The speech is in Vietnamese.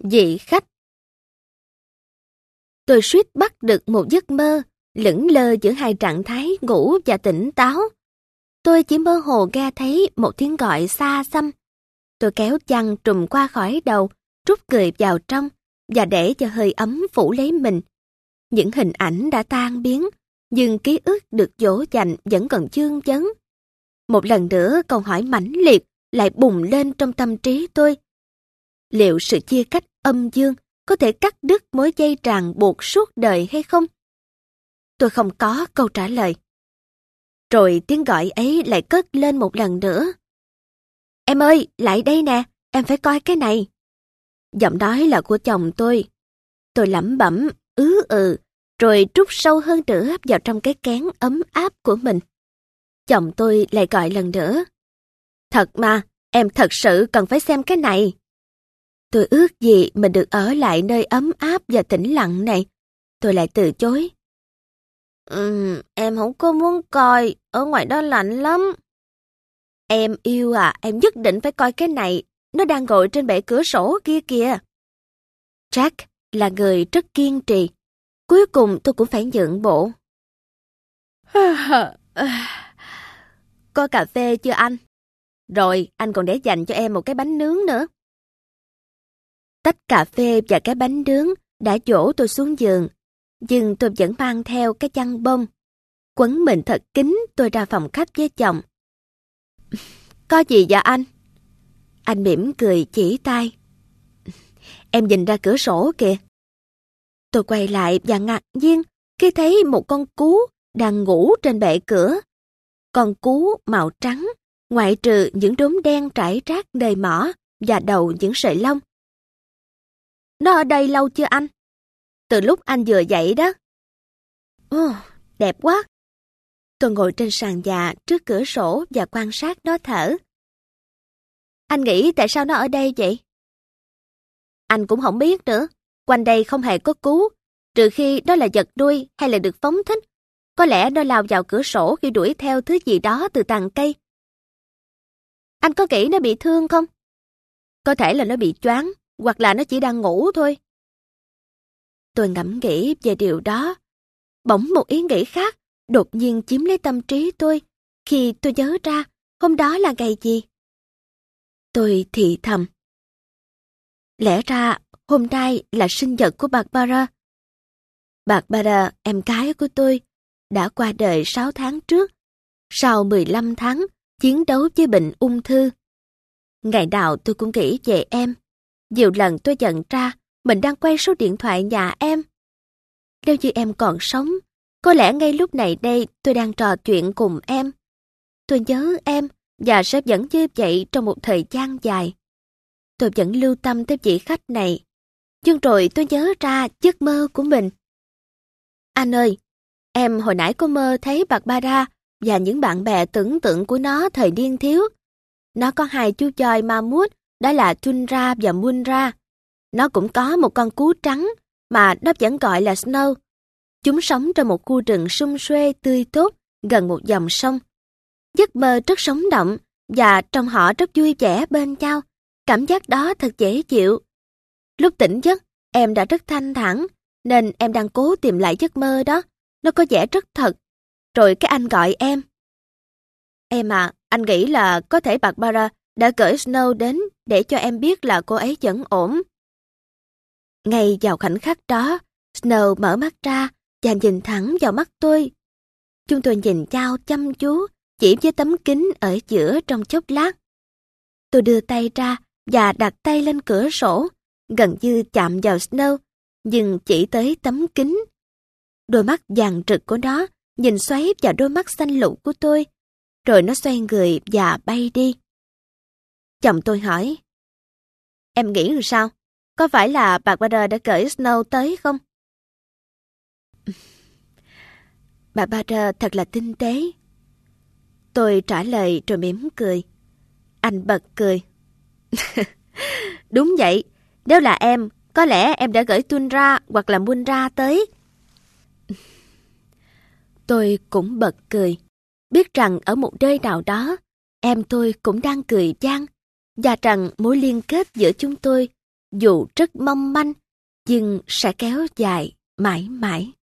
Vị khách. Tôi suýt bắt được một giấc mơ, lững lờ giữa hai trạng thái ngủ và tỉnh táo. Tôi chỉ mơ hồ nghe thấy một tiếng gọi xa xăm. Tôi kéo chăn trùm qua khỏi đầu, rút người vào trong và để cho hơi ấm phủ lấy mình. Những hình ảnh đã tan biến, nhưng ký ức được dỗ dành vẫn còn vương vấn. Một lần nữa câu hỏi mãnh liệt lại bùng lên trong tâm trí tôi. Liệu sự chia cách âm dương có thể cắt đứt mối dây ràng buộc suốt đời hay không? Tôi không có câu trả lời. Rồi tiếng gọi ấy lại cất lên một lần nữa. Em ơi, lại đây nè, em phải coi cái này. Giọng nói là của chồng tôi. Tôi lẩm bẩm, rồi trút sâu hơn nữa vào trong cái kén ấm áp của mình. Chồng tôi lại gọi lần nữa. Thật mà, em thật sự cần phải xem cái này. Tôi ước gì mình được ở lại nơi ấm áp và tĩnh lặng này. Tôi lại từ chối. Em không có muốn coi, ở ngoài đó lạnh lắm. Em yêu à, em nhất định phải coi cái này, nó đang ngồi trên bệ cửa sổ kia kìa. Jack là người rất kiên trì. Cuối cùng tôi cũng phải nhượng bộ. Có cà phê chưa anh? Rồi, anh còn để dành cho em một cái bánh nướng nữa. Tách cà phê và cái bánh nướng đã dỗ tôi xuống giường, nhưng tôi vẫn mang theo cái chăn bông. Quấn mình thật kín, tôi ra phòng khách với chồng. Có gì vậy anh? Anh mỉm cười chỉ tay. Em nhìn ra cửa sổ kìa. Tôi quay lại và ngạc nhiên khi thấy một con cú đang ngủ trên bệ cửa. Con cú màu trắng, ngoại trừ những đốm đen trải rác đầy mỏ và đầu những sợi lông. Nó ở đây lâu chưa anh? Từ lúc anh vừa dậy đó. Ồ, đẹp quá. Tôi ngồi trên sàn nhà trước cửa sổ và quan sát nó thở. Anh nghĩ tại sao nó ở đây vậy? Anh cũng không biết nữa. Quanh đây không hề có cú, trừ khi đó là vật nuôi hay là được phóng thích. Có lẽ nó lao vào cửa sổ khi đuổi theo thứ gì đó từ tàn cây. Anh có nghĩ nó bị thương không? Có thể là nó bị choáng, hoặc là nó chỉ đang ngủ thôi. Tôi ngẫm nghĩ về điều đó. Bỗng một ý nghĩ khác đột nhiên chiếm lấy tâm trí tôi khi tôi nhớ ra hôm đó là ngày gì. Tôi thì thầm. Lẽ ra hôm nay là sinh nhật của Barbara. Barbara, em gái của tôi, đã qua đời 6 tháng trước, sau 15 tháng chiến đấu với bệnh ung thư. Ngày nào tôi cũng nghĩ về em. Nhiều lần tôi nhận ra mình đang quay số điện thoại nhà em. Nếu như em còn sống, có lẽ ngay lúc này đây tôi đang trò chuyện cùng em. Tôi nhớ em và sẽ vẫn như vậy trong một thời gian dài. Tôi vẫn lưu tâm tới vị khách này. Nhưng rồi tôi nhớ ra giấc mơ của mình. Anh ơi, em hồi nãy có mơ thấy Barbara và những bạn bè tưởng tượng của nó thời niên thiếu. Nó có 2 chú choi ma mút, đó là Tundra và Munra. Nó cũng có một con cú trắng mà nó vẫn gọi là Snow. Chúng sống trong một khu rừng sum suê tươi tốt gần một dòng sông. Giấc mơ rất sống động và trông họ rất vui vẻ bên nhau. Cảm giác đó thật dễ chịu. Lúc tỉnh giấc, em đã rất thanh thản, nên em đang cố tìm lại giấc mơ đó. Nó có vẻ rất thật. Rồi cái anh gọi em. Em à, anh nghĩ là có thể Barbara đã gửi Snow đến để cho em biết là cô ấy vẫn ổn. Ngay vào khoảnh khắc đó, Snow mở mắt ra và nhìn thẳng vào mắt tôi. Chúng tôi nhìn nhau chăm chú, chỉ với tấm kính ở giữa trong chốc lát. Tôi đưa tay ra và đặt tay lên cửa sổ, gần như chạm vào Snow, nhưng chỉ tới tấm kính. Đôi mắt vàng rực của nó nhìn xoáy vào đôi mắt xanh lục của tôi, rồi nó xoay người và bay đi. Chồng tôi hỏi, em nghĩ làm sao? Có phải là Barbara đã gửi Snow tới không? Barbara thật là tinh tế. Tôi trả lời rồi mỉm cười. Anh bật cười. Đúng vậy, nếu là em, có lẽ em đã gửi Tundra hoặc là Munra tới. Tôi cũng bật cười, biết rằng ở một nơi nào đó, em tôi cũng đang cười vang, và rằng mối liên kết giữa chúng tôi dù rất mong manh, nhưng sẽ kéo dài mãi mãi.